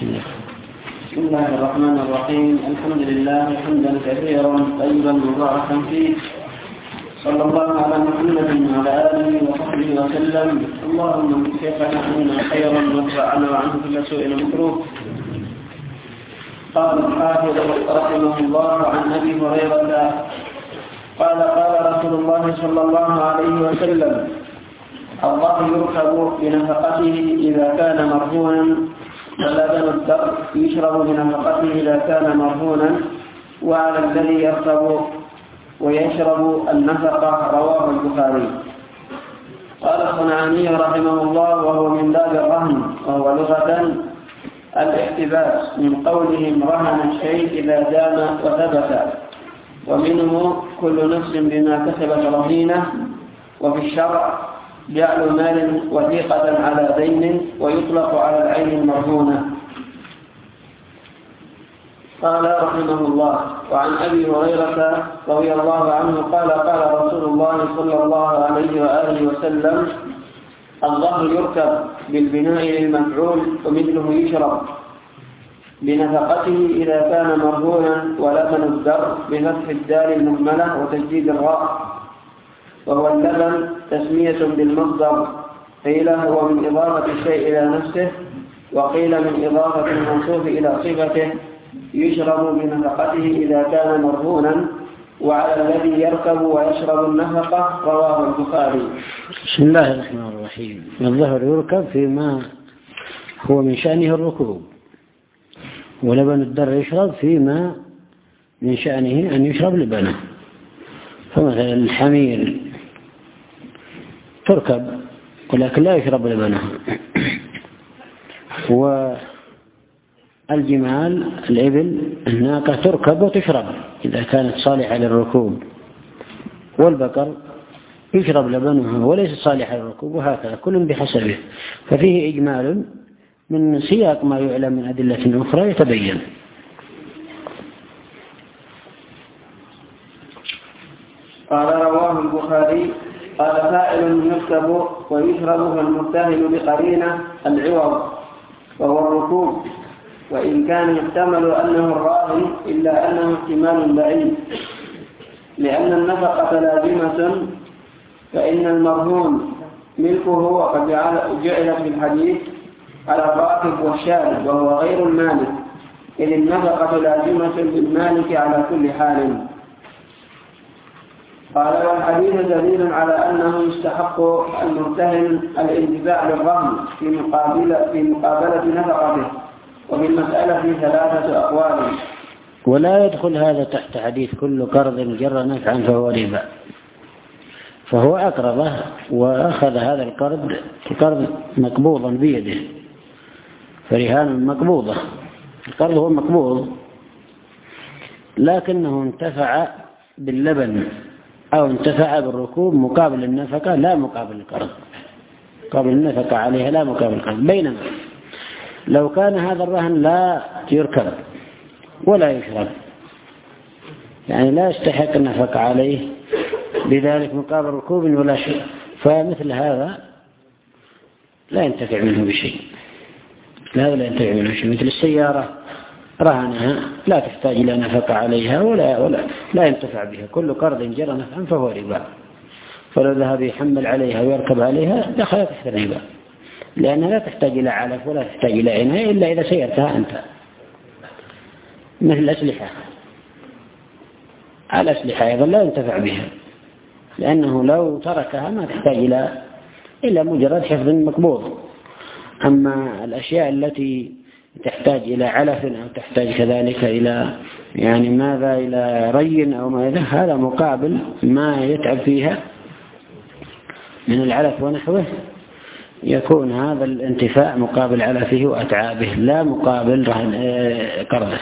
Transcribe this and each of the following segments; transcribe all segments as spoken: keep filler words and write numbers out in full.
بسم الله الرحمن الرحيم. الحمد لله حمدا كثيرا طيبا مباركا فيه، صلى الله على محمد وعلى آله وصحبه وسلم. اللهم وفقنا عنا خيرا وانفعنا وعنه كل سوء مكروه. قال الحافظ رحمه الله عن أبي هريرة قال قال رسول الله صلى الله عليه وسلم: الله يركب بنفقته إذا كان مرهونا، ولبن الدر يشرب بنفقته إذا كان مرهونا، وعلى الذي يركب ويشرب النفقة. رواه البخاري. قال الصنعاني رحمه الله: وهو من باب الرهن، وهو لغة الاحتباس، من قولهم رهن الشيء إذا دام وثبت، ومنه كل نفس بما كسبت رهينة. وفي الشرع جعل مال وثيقة على دين، ويطلق على العين المرهونة. قال رحمه الله: وعن أبي هريرة رضي الله عنه قال قال رسول الله صلى الله عليه وآله وسلم: الله يركب بالبناء للمفعول، ومثله يشرب بنفقته إذا كان مرهونا. ولبن الدر بفتح الدال المهملة وتجديد الراء، وهو اللبن تسمية بالمصدر، قيل هو من إضافة الشيء إلى نفسه، وقيل من إضافة الموصوف إلى صفته. يشرب بنفقته إذا كان مرهونا، وعلى الذي يركب ويشرب النفقة. رواه البخاري. بسم الله الرحمن الرحيم. الظهر يركب فيما هو من شأنه الركوب، ولبن الدر يشرب فيما من شأنه أن يشرب لبنه. فمثلا الحمير تركب ولكن لا يشرب لبنها، والجمال الإبل الناقة تركب وتشرب إذا كانت صالحة للركوب، والبقر يشرب لبنها وليس صالحة للركوب، وهكذا كل بحسبه. ففيه إجمال من سياق ما يعلم من أدلة أخرى يتبين. قال رواه البخاري: قال فاعل يركب ويشرب المرتهن بقرينة العوض، وهو الركوب، وإن كان يحتمل أنه الراهن، إلا أنه احتمال بعيد، لأن النفقة لازمة، فإن المرهون ملكه، وقد جعلت في الحديث على الراكب والشارب، وهو غير المالك، إذ النفقة لازمة للمالك على كل حال. قال: والحديث دليل على أنه يستحق المرتهن الانتفاع بالرهن في مقابلة في مقابلة نفقته، وفي المسألة ثلاثة أقوال. ولا يدخل هذا تحت حديث كل قرض جر نفعا فهو ربا، فهو أقرضه وأخذ هذا القرض قرض مقبوضا بيده، فرهان مقبوضة، القرض هو مقبوض، لكنه انتفع باللبن أو انتفع بالركوب مقابل النفقة لا مقابل القرض، مقابل النفقة عليها لا مقابل القرض. بينما لو كان هذا الرهن لا يركب ولا يشرب، يعني لا يستحق النفقة عليه بذلك مقابل ركوب ولا شيء، فمثل هذا لا ينتفع منه بشيء، هذا لا ينتفع منه شيء. مثل السيارة رهنها لا تحتاج إلى نفقة عليها ولا ولا لا ينتفع بها، كل قرض جرى نفعا فهو ربا. فلو ذهب يحمل عليها ويركب عليها دخل تحت الربا، لأنها لا تحتاج إلى علف ولا تحتاج إلى عناية إلا إذا سيرتها أنت. مثل الأسلحة، الأسلحة أيضا لا ينتفع بها، لأنه لو تركها ما تحتاج إلى إلا مجرد حفظ مقبوض. أما الأشياء التي تحتاج إلى علف أو تحتاج كذلك إلى يعني ماذا إلى ري أو ماذا، هذا مقابل ما يتعب فيها من العلف ونحوه، يكون هذا الانتفاع مقابل علفه وأتعابه لا مقابل قرضه.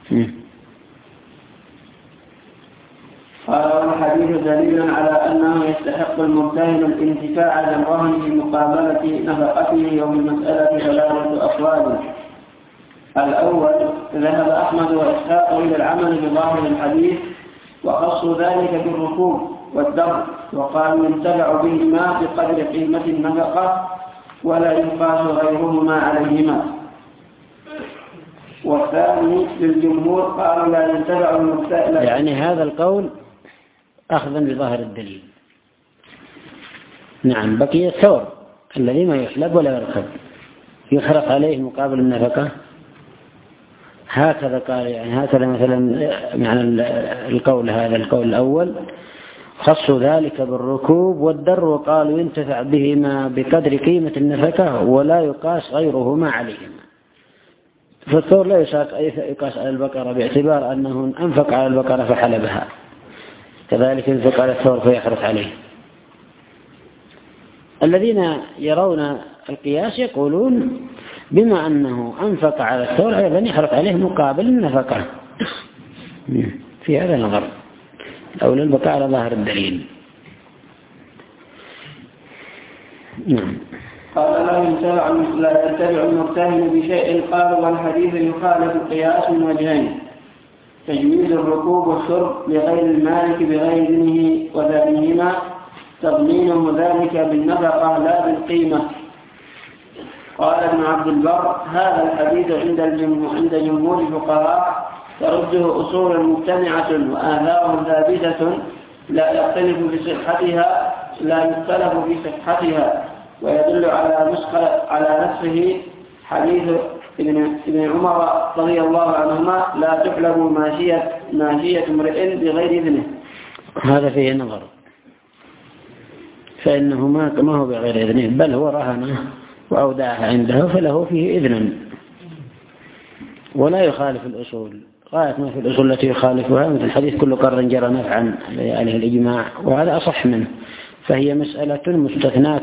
قال: والحديث دليل على أنه يستحق المرتهن الانتفاع بالرهن في مقابلة نفقته، ومن المسألة ثلاثة أقوال. الأول: ذهب أحمد وإسحاق إلى العمل بظاهر الحديث، وخصوا ذلك بالركوب والدر، وقالوا ينتفع بهما بقدر قيمة النفقة، ولا يقاس غيرهما عليهما. والثاني للجمهور قالوا لا ينتفع المبتدئ. يعني هذا القول أخذا بظاهر الدليل. نعم. بقي الثور الذي ما يحلب ولا يركب يحرق عليه مقابل النفقة. هكذا قال، يعني هكذا مثلا معنى القول هذا القول الأول خصوا ذلك بالركوب والدر وقالوا ينتفع بهما بقدر قيمة النفقة ولا يقاس غيرهما عليهما. فالثور لا يقاس على البقرة باعتبار أنه أنفق على البقرة فحلبها، كذلك ينفق على الثور فيحرق عليه. الذين يرون القياس يقولون بما أنه أنفق على الثور أيضا يحرق عليه مقابل النفقة. في هذا نظر أولى البقاء على ظاهر الدليل. نعم. قال لا ينتفع لا يتبع المرتهن بشيء. قال والحديث يخالف القياس من وجهين: تجويز الركوب والشرب لغير المالك بغير إذنه، وثانيهما تضمينه ذلك بالنفقة لا بالقيمة. قال ابن عبد البر هذا الحديث عند الجمهور عند جمهور الفقهاء ترده أصول مجتمعة وآثار ثابتة لا يختلف في صحتها لا يختلف في صحتها، ويدل على نسخ على نسخه حديث ابن ابن عمر رضي الله عنهما لا تحلب ماشية ماشية امرئ بغير إذنه. هذا فيه نظر، فإنه ما هو بغير إذنه بل هو رهنه وأودعها عنده فله فيه إذن ولا يخالف الأصول. غاية ما في الأصول التي يخالفها مثل الحديث كل قرن جرى نفعا عليه الإجماع، وهذا أصح منه، فهي مسألة مستثناة.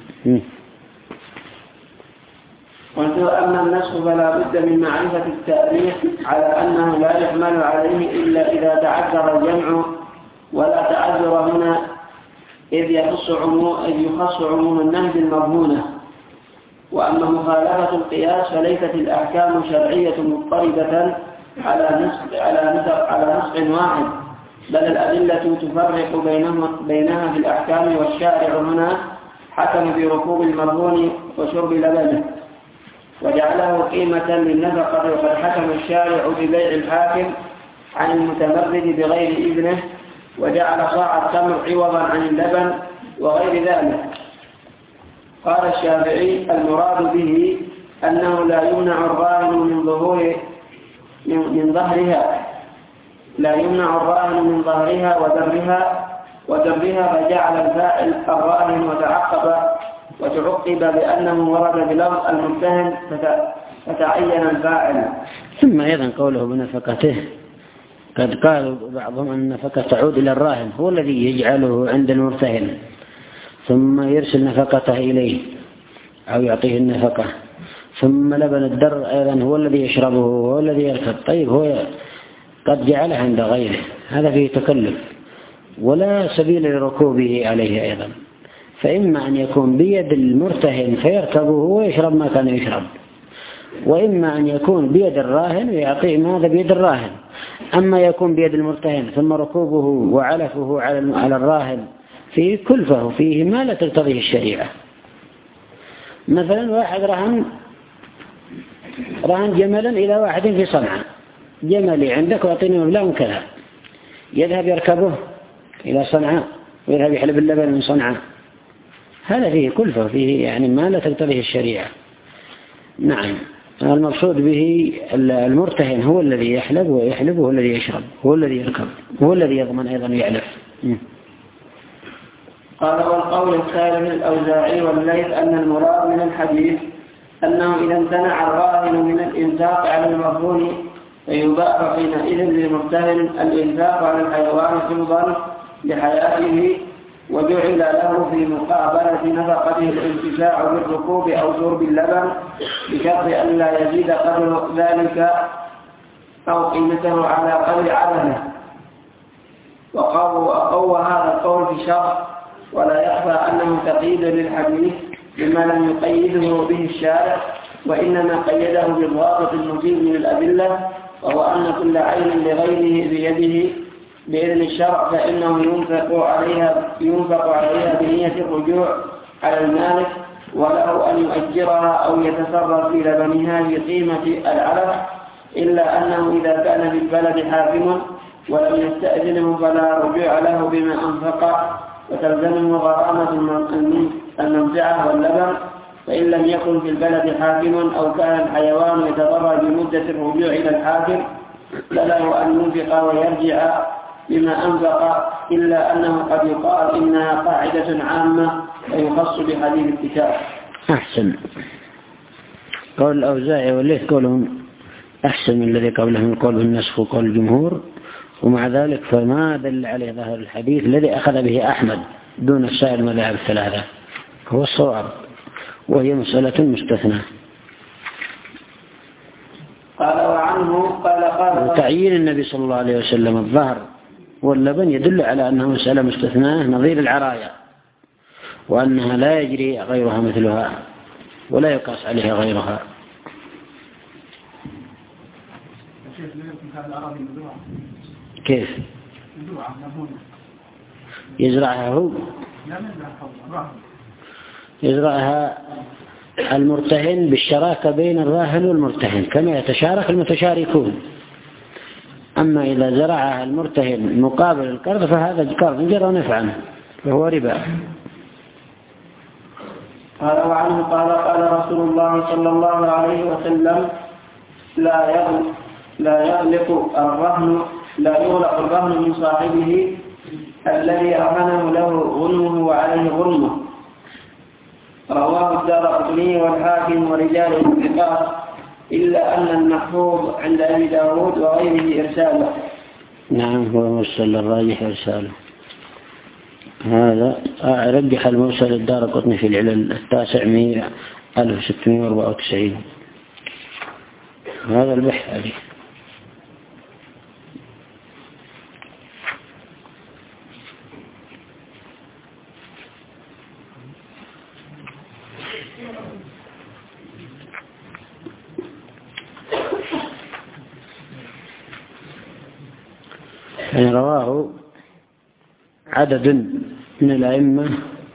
قلت أما النسخ فلا بد من معرفة التاريخ على أنه لا يحمل عليه إلا إذا تعذر الجمع، ولا تعذر هنا إذ يخص عموم إذ يخص عموم النهج المضمونة. وأما مخالفة القياس فليست الأحكام الشرعية مضطردة على نسخ على نسخ على نسخ واحد، بل الأدلة تفرق بينهما بينها في الأحكام، والشارع هنا حكم بركوب المرهون وشرب لبنه وجعله قيمة للنفقة، وقد حكم الشارع ببيع الحاكم عن المتمرد بغير إذنه وجعل صاع التمر عوضا عن اللبن وغير ذلك. قال الشافعي المراد به أنه لا يمنع الراهن من ظهور من ظهرها لا يمنع الراهن من ظهرها ودرها ودرها فجعل الفاعل الراهن وتعقب وتعقب بأنه ورد بلفظ المرتهن فتعين الفاعل. ثم أيضا قوله بنفقته، قد قالوا بعضهم أن النفقة تعود إلى الراهن، هو الذي يجعله عند المرتهن ثم يرسل نفقته إليه أو يعطيه النفقة، ثم لبن الدر أيضا هو الذي يشربه وهو الذي يركب. طيب هو قد جعله عند غيره، هذا فيه تكلف ولا سبيل لركوبه عليه أيضا، فإما أن يكون بيد المرتهن فيركبه ويشرب ما كان يشرب، وإما أن يكون بيد الراهن ويعطيه ماذا بيد الراهن. أما يكون بيد المرتهن ثم ركوبه وعلفه على الراهن فيه كلفه، فيه ما لا تقتضيه الشريعة. مثلا واحد رهن رهن جملا إلى واحد في صنعاء، جملي عندك وأعطيني مبلغ كذا، يذهب يركبه إلى صنعاء ويذهب يحلب اللبن من صنعاء، هذا فيه كلفة، فيه يعني ما لا تقتضيه الشريعة. نعم. المقصود به المرتهن هو الذي يحلب ويحلب، هو الذي يشرب، هو الذي يركب، هو الذي يضمن أيضا يعلف. قال والقول الثالث الأوزاعي والليث أن المراد من الحديث أنه إذا امتنع الراهن من الإنفاق على المرهون فيباح حينئذ للمرتهن الإنفاق على الحيوان حفظا لحياته، وجعل له في مقابلة نفقته الانتفاع بالركوب أو شرب اللبن بشرط أن لا يزيد قدر ذلك أو قيمته على قدر عدده. وقوى هذا القول في شرط، ولا يخفى أنه تقييد للحديث بما لم يقيده به الشارع، وإنما قيده بالضابط المفيد من الأدلة، وهو أن كل عين لغيره بيده بإذن الشرع فإنه ينفق عليها ينفق عليها بنية الرجوع على المالك، وله أن يؤجرها أو يتصرف في لبنها بقيمة العلف إلا أنه إذا كان في البلد حاكم ولم يستأذنه فلا رجوع له بما أنفق وتلزمه غرامة الممتعة واللبن. فإن لم يكن في البلد حاكم أو كان الحيوان يتضرر بمدة الرجوع إلى الحاكم فله أن ينفق ويرجع بما أنفق، إلا أنه قد يقال إنها قاعدة عامة ويخص بحديث الكتاب. أحسن. قول الأوزاعي والليث قولهم أحسن من الذي قبلهم، القول بالنسخ وقول الجمهور، ومع ذلك فما دل عليه ظاهر الحديث الذي أخذ به أحمد دون سائر المذاهب الثلاثة هو الصواب، وهي مسألة مستثنى. قال وعنه قال قال وتعيين النبي صلى الله عليه وسلم الظهر واللبن يدل على أنها مسألة مستثناة نظير العرايا، وأنها لا يجري غيرها مثلها ولا يقاس عليها غيرها. كيف يزرعها هو؟ يزرعها المرتهن بالشراكة بين الراهن والمرتهن كما يتشارك المتشاركون. أما إذا زرعها المرتهن مقابل القرض فهذا قرض جرى نفعا فهو ربا. قال وعنه قال قال رسول الله صلى الله عليه وسلم لا يغلق لا يغلق الرهن لا يغلق الرهن من صاحبه الذي رهنه له غنمه وعليه غرمه. رواه الدارقطني والحاكم ورجاله ثقات، إلا أن المحفوظ عند أبي داود وغيره إرساله. نعم هو مرسل الراجح إرساله. هذا رجح المرسل الدارقطني في العلل التاسع مئة ألف وستمئة وأربعة وتسعين. هذا البحث عليه. يعني رواه عدد من الأئمة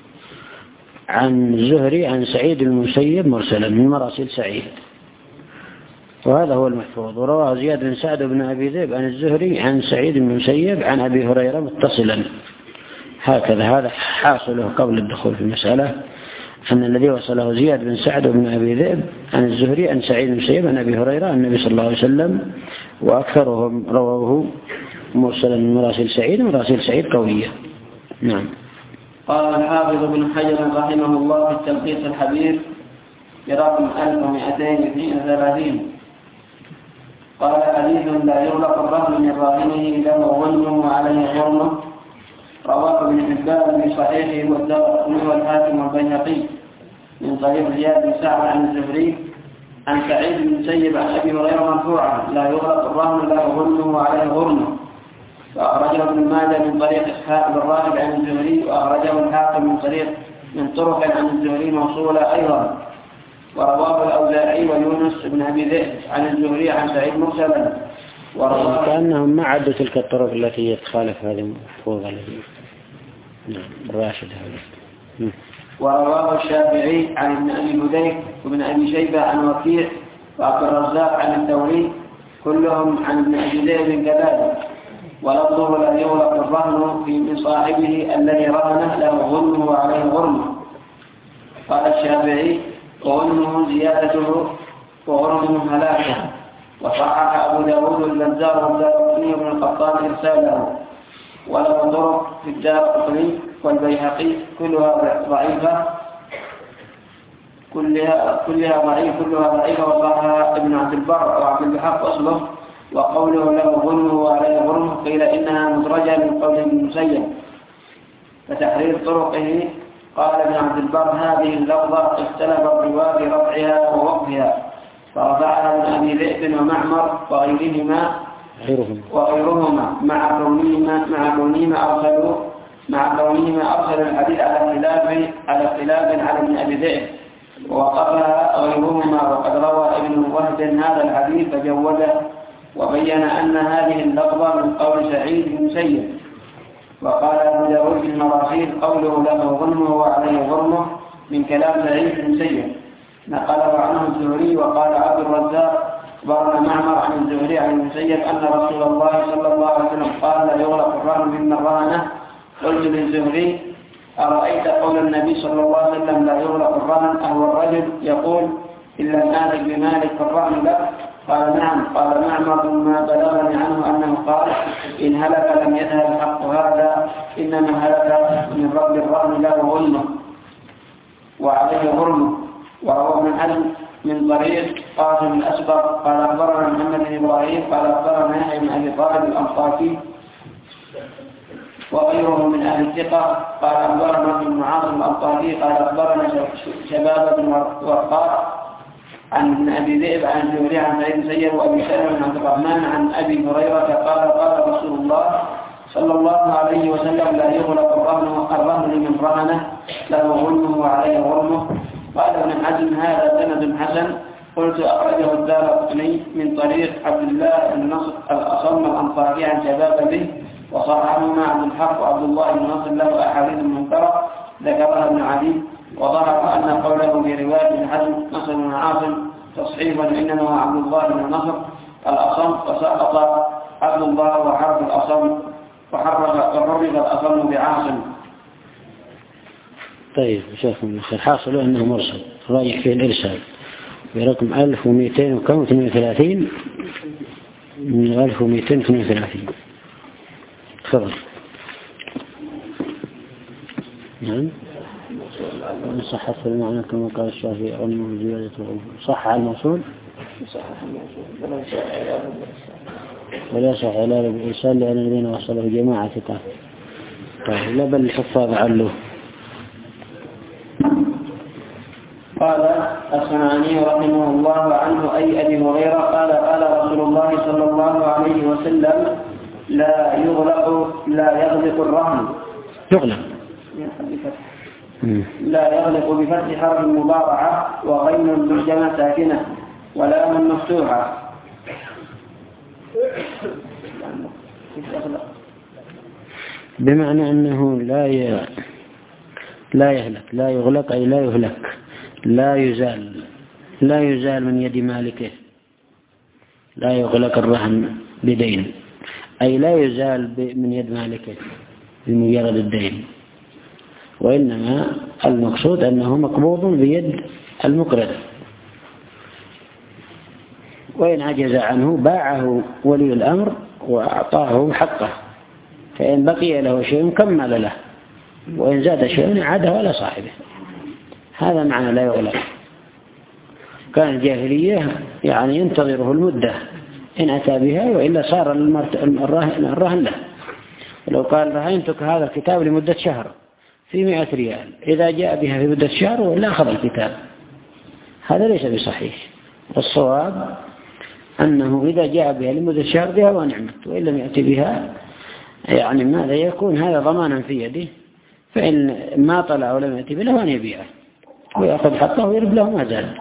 عن زهري عن سعيد المسيب مرسلا من مراسيل سعيد، وهذا هو المحفوظ. ورواه زياد بن سعد بن أبي ذئب عن الزهري عن سعيد المسيب عن أبي هريرة متصلا. هكذا هذا حاصله قبل الدخول في المسألة، أن الذي وصله زياد بن سعد بن أبي ذئب عن الزهري عن سعيد المسيب عن أبي هريرة عن النبي صلى الله عليه وسلم، وأكثرهم رواه مرسلا من مراسيل سعيد. مراسيل سعيد قوية. نعم. قال الحافظ بن حجر رحمه الله في التلخيص الحبير برقم ألف ومئتين واثنين وثلاثين قال حديث لا يغلق الرهن من راهنه له غنم وعليه غرمه. رواه ابن حبان في صحيحه والدارقطني والحاكم والبيهقي من طريق زياد بن سعد عن الزهري عن سعيد بن المسيب عن أبي هريرة مرفوعا لا يغلق الرهن له غنم وعليه غرمه. وأخرجه ابن ماجه من طريق إسحاق بن راهب عن الزهري، وأخرجه الحاكم من طريق من طرق عن الزهري موصولة أيضا. ورواه الأوزاعي ويونس بن أبي ذئب عن الزهري عن سعيد مرسلا. ورواه كأنهم ما عدوا تلك الطرق التي تخالف هذه المحفوظة التي نعم الراشد هذا. ورواه الشافعي عن ابن أبي هذيك وابن أبي شيبة عن وكيع وعبد الرزاق عن الثوري كلهم عن ابن أبي ذئب كذلك. ولفظه لا يغلق الرهن من صاحبه الذي رهنه له غنمه وعليه غرمه. قال الشافعي وغنمه زيادته وغرمه هلاكه. وصحح أبو داود والبزار والدارقطني وابن القطان إرساله. وله طرق في الدارقطني والبيهقي كلها ضعيفة كلها كلها ضعيف كلها ضعيفة وصحها ابن عبد البر وعبد الحق أصله. وقوله له غنمه وعليه غرمه قيل إنها مدرجة من قول ابن المسيب فتحرير طرقه. قال ابن عبد البر هذه اللفظة اختلف الرواة في رفعها ووقفها فرفعها ابن أبي ذئب ومعمر وغيرهما وغيرهما مع كونهما مع كونهما أرسلوا مع كونهما أرسل الحديث على خلاف على خلاف على ابن أبي ذئب ووقفها غيرهما. وقد روى ابن وهب هذا الحديث فجوده وبين أن هذه اللفظة من قول سعيد بن المسيب. وقال أبو داود في المراسيل قوله له غنمه وعليه غرمه من كلام سعيد بن المسيب نقله عنه الزهري. وقال عبد الرزاق أخبرنا معمر عن الزهري عن المسيب أن رسول الله صلى الله عليه وسلم قال لا يغلق الرهن ممن رهنه. قلت للزهري أرأيت قول النبي صلى الله عليه وسلم لا يغلق الرهن أهو الرجل يقول إن لم آتك بمالك فالرهن له؟ قال نعم. قال معمر ما بلغني عنه أنه قال إن هلك لم يذهب الحق هذا إنما هلك من رب الرهن له غنمه وعليه غرمه. وروى ابن حزم من طريق قاسم الأسبق قال أخبرنا محمد بن إبراهيم قال أخبرنا يحيى بن أبي طالب الأنصاري وغيره من أهل الثقة قال أخبرنا ابن معاصم الأنصاري قال أخبرنا شباب بن ورقاء عن ابن أبي ذئب عن الزهري عن سعيد بن سيد وأبي سلمة عن عبد الرحمن عن أبي هريرة قال قال رسول الله صلى الله عليه وسلم لا يغلق الرهن لمن رهنه له غنمه وعليه غرمه. قال ابن حزم هذا سند حسن. قلت أخرجه الدارقطني من طريق عبد الله بن نصر الأصم الأنصاري عن شباب به وصححهما عبد الحق وعبد الله بن نصر له أحاديث منكرة ذكرها ابن عدي. وظهر أن قوله في رواية ابن حزم نصر بن عاصم تصحيفا إنما هو عبد الله بن نصر الأصم وسقط عبد الله وحرف الأصم وحرف الأصم بعاصم. طيب شوف الحاصل أنه مرسل راجح فيه الإرسال برقم ألف ومئتين وثمانية وثلاثين من ألف ومئتين وثمانية وثلاثين. تفضل. نعم صح في المعنى كما قال الشافعي علمه زيادة صح على الموصول ولا صح على الإرسال لأن الذين وصله جماعة ثقات. طيب لا بل الحفاظ علّه. قال الصنعاني رحمه الله عنه أي أبي هريرة قال قال رسول الله صلى الله عليه وسلم لا يغلق لا يغلق الرهن يغلق لا يغلق بفتح حرف مضارعة وغين معجمة ساكنة ولا من مفتوحة. بمعنى أنه لا ي... لا يهلك لا يغلق أي لا يهلك لا يزال لا يزال من يد مالكه. لا يغلق الرهن بدين أي لا يزال من يد مالكه بمجرد الدين، وإنما المقصود أنه مقبوض بيد المقرض، وإن عجز عنه باعه ولي الأمر وأعطاه حقه، فإن بقي له شيء كمل له، وإن زاد شيء عاده على صاحبه. هذا معنى لا يغلق. كان الجاهلية يعني ينتظره المدة إن أتى بها، وإلا صار الرهن له. ولو قال رهنتك هذا الكتاب لمدة شهر في مئة ريال، إذا جاء بها في مدة شهر وإلا أخذ الكتاب. هذا ليس بصحيح. والصواب أنه إذا جاء بها لمدة شهر بها ونعمت، وإن لم يأتي بها يعني ماذا يكون هذا ضمانا في يده، فإن ما طلع ولم يأتي بها وأن يبيعه ويأخذ حقه ويرب له ما زال.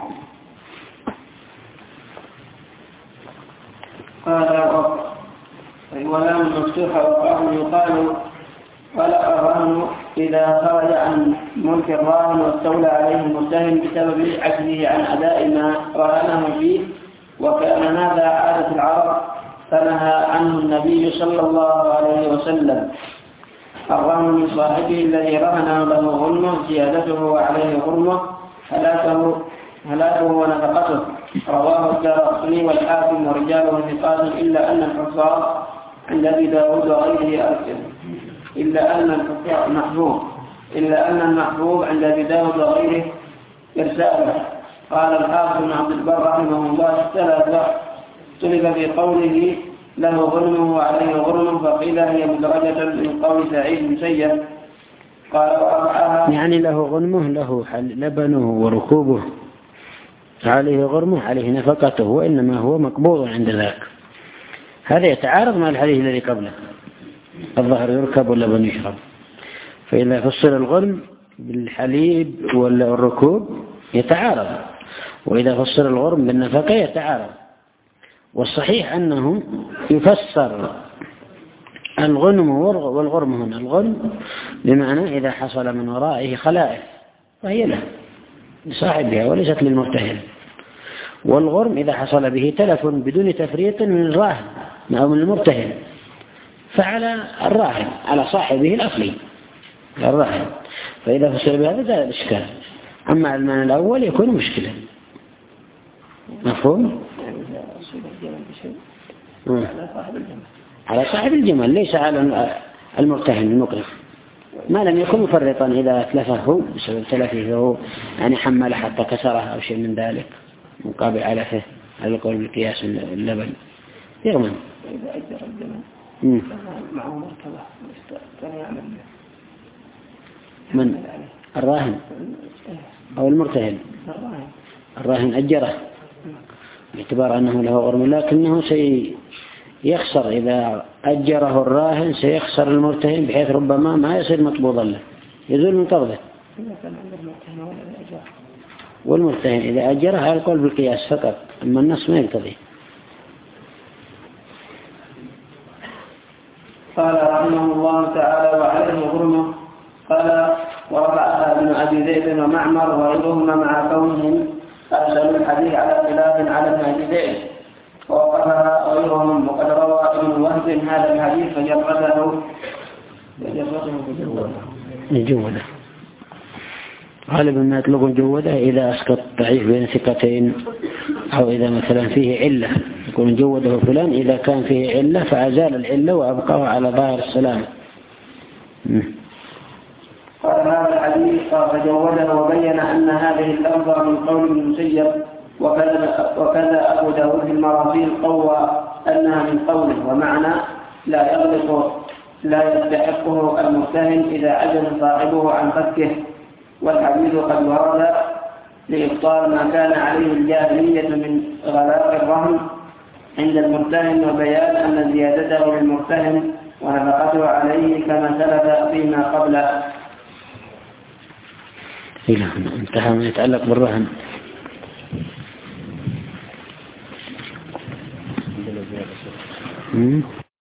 قال ولا مفتوحة وقال يقال خلق الرهن إذا خرج عن ملك الراهن واستولى عليه المتهم بسبب عجزه عن أداء ما رهنه فيه، وكان هذا عادة العرب فنهى عنه النبي صلى الله عليه وسلم. الرهن من صاحبه الذي رهنه له غنمه زيادته وعليه غرمه هلاكه هلاكه ونفقته. رواه الدارقطني والحاكم ورجاله ثقات إلا أن الحفاظ عند أبي داود وغيره أرسل إلا أن الحفاظ محفوظ إلا أن المحفوظ عند أبي داود وغيره إرساله. قال الحافظ بن عبد البر رحمه الله اختلف في قوله له غرمه وعليه غرمه، فقيل هي مدرجة من قول سعيد بن سيد قال ورفعها يعني له غنمه له لبنه وركوبه، عليه غرمه عليه نفقته، وإنما هو مقبوض عند ذاك. هذا يتعارض مع الحديث الذي قبله الظهر يركب واللبن يشرب. فإذا فصل الغرم بالحليب والركوب يتعارض، وإذا فصل الغرم بالنفقة يتعارض. والصحيح أنه يفسر الغنم والغرم هنا. الغنم بمعنى إذا حصل من ورائه خلائف فهي له لصاحبها وليست للمرتهن، والغرم إذا حصل به تلف بدون تفريط من الراهن أو من المرتهن فعلى الراهن، على صاحبه الأصلي الراهن، فإذا فصل بهذا زال الإشكال. أما المعنى الأول يكون مشكلة. مفهوم؟ على صاحب الجمل ليس على المرتهن المكره، ما لم يكن مفرطا إذا تلفه بسبب تلفه فهو يعني حمل حتى كسره أو شيء من ذلك مقابل علفه على القول بالقياس اللبن يغمن. إذا أجر الجمل معه مركبة كان يعمل من الراهن أو المرتهن؟ الراهن الراهن أجره باعتبار أنه له غرم، لكنه سيخسر إذا أجره الراهن، سيخسر المرتهن بحيث ربما ما يصير مطبوضا له، يزول من قبضه. والمرتهن إذا أجره على القول بالقياس فقط، أما النص ما يقتضي. قال رحمه الله تعالى وعليه غرمه. قال ورفعها ابن أبي ذئب ومعمر وغيرهما مع كونهم أرسلوا الحديث على خلاف على ابن أبي ذئب، ووقفها غيرهم، وقد روى ابن وهب هذا الحديث فجرده جودة غالبا ما يطلق جودة إذا أسقط ضعيف بين ثقتين، أو إذا مثلا فيه علة يكون جوده فلان إذا كان فيه علة فأزال العلة وأبقاه على ظاهر السلامة. قال هذا الحديث فجوده وبين أن هذه اللفظة من قول ابن المسيب، وكذا, وكذا أبو داود في المراسيل قوى أنها من قوله، ومعنى لا يغلق لا يستحقه المرتهن إذا عجز صاحبه عن فكه. والحديث قد ورد لإبطال ما كان عليه الجاهلية من غلاق الرهن عند المرتهن، وبيان أن زيادته للمرتهن ونفقته عليه كما سلف فيما قبله. إلى انتهى ما يتعلق بالرهن.